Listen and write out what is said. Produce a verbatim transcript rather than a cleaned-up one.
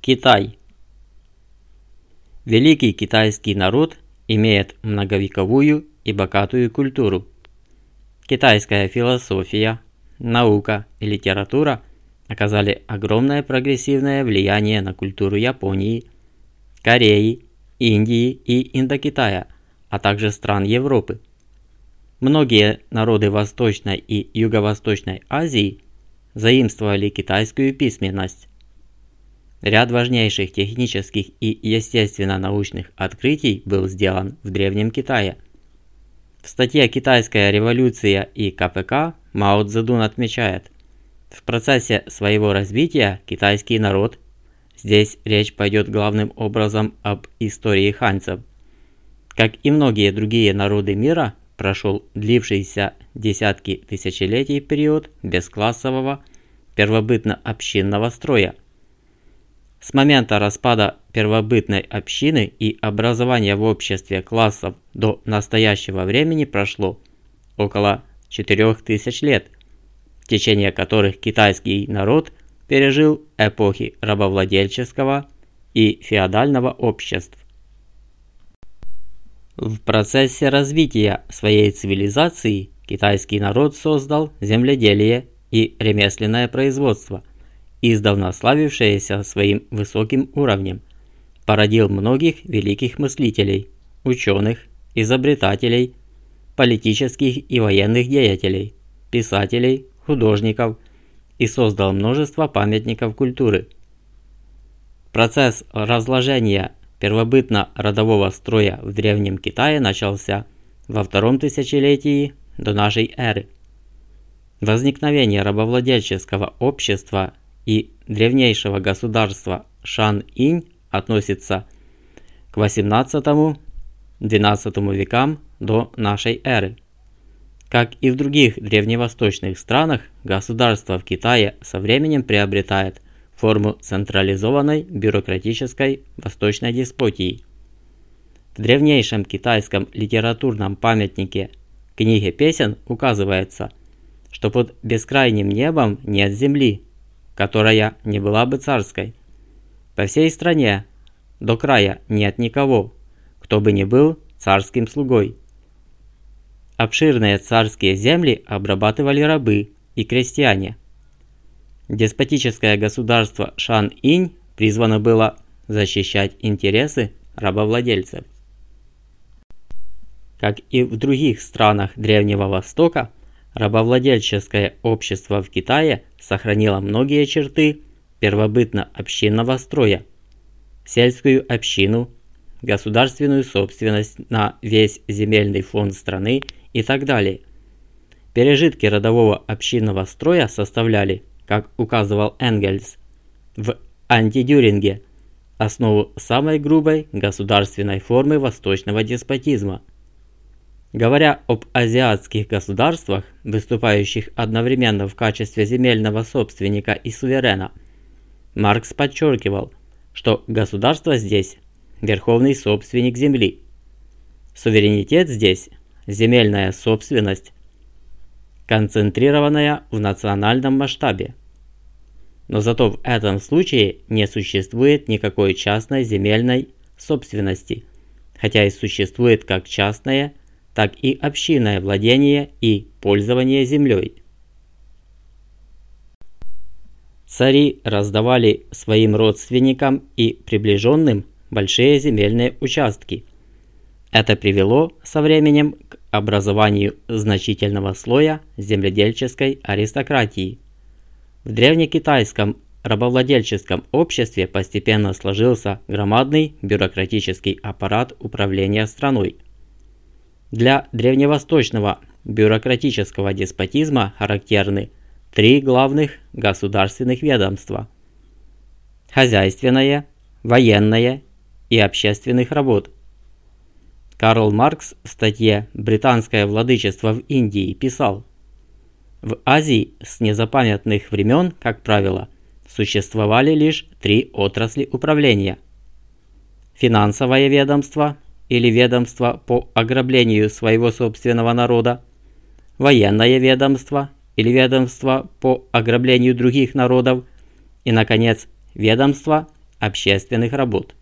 Китай. Великий китайский народ имеет многовековую и богатую культуру. Китайская философия, наука и литература оказали огромное прогрессивное влияние на культуру Японии, Кореи, Индии и Индокитая, а также стран Европы. Многие народы Восточной и Юго-Восточной Азии заимствовали китайскую письменность. Ряд важнейших технических и естественно-научных открытий был сделан в Древнем Китае. В статье «Китайская революция и ка пэ ка» Мао Цзэдун отмечает: в процессе своего развития китайский народ, здесь речь пойдет главным образом об истории ханьцев, как и многие другие народы мира, прошел длившийся десятки тысячелетий период бесклассового первобытно-общинного строя. С момента распада первобытной общины и образования в обществе классов до настоящего времени прошло около четырёх тысяч лет, в течение которых китайский народ пережил эпохи рабовладельческого и феодального обществ. В процессе развития своей цивилизации китайский народ создал земледелие и ремесленное производство, издавна славившееся своим высоким уровнем, породил многих великих мыслителей, ученых, изобретателей, политических и военных деятелей, писателей, художников и создал множество памятников культуры. Процесс разложения первобытно-родового строя в Древнем Китае начался во втором тысячелетии до нашей эры. Возникновение рабовладельческого общества и древнейшего государства Шан-Инь относится к восемнадцатому-двенадцатому векам до нашей эры. Как и в других древневосточных странах, государство в Китае со временем приобретает форму централизованной бюрократической восточной деспотии. В древнейшем китайском литературном памятнике «Книге песен» указывается, что под бескрайним небом нет земли, которая не была бы царской. По всей стране до края нет никого, кто бы не был царским слугой. Обширные царские земли обрабатывали рабы и крестьяне. Деспотическое государство Шан-Инь призвано было защищать интересы рабовладельцев. Как и в других странах Древнего Востока, рабовладельческое общество в Китае сохранило многие черты первобытно-общинного строя: сельскую общину, государственную собственность на весь земельный фонд страны и так далее. Пережитки родового общинного строя составляли, как указывал Энгельс в «Антидюринге», основу самой грубой государственной формы восточного деспотизма. Говоря об азиатских государствах, выступающих одновременно в качестве земельного собственника и суверена, Маркс подчеркивал, что государство здесь – верховный собственник земли. Суверенитет здесь – земельная собственность, концентрированная в национальном масштабе. Но зато в этом случае не существует никакой частной земельной собственности, хотя и существует как частное, так и общинное владение и пользование землей. Цари раздавали своим родственникам и приближенным большие земельные участки. Это привело со временем к образованию значительного слоя земледельческой аристократии. В древнекитайском рабовладельческом обществе постепенно сложился громадный бюрократический аппарат управления страной. Для древневосточного бюрократического деспотизма характерны три главных государственных ведомства: хозяйственное, военное и общественных работ. Карл Маркс в статье «Британское владычество в Индии» писал: в Азии с незапамятных времен, как правило, существовали лишь три отрасли управления: финансовое ведомство или ведомство по ограблению своего собственного народа, военное ведомство или ведомство по ограблению других народов и, наконец, ведомство общественных работ.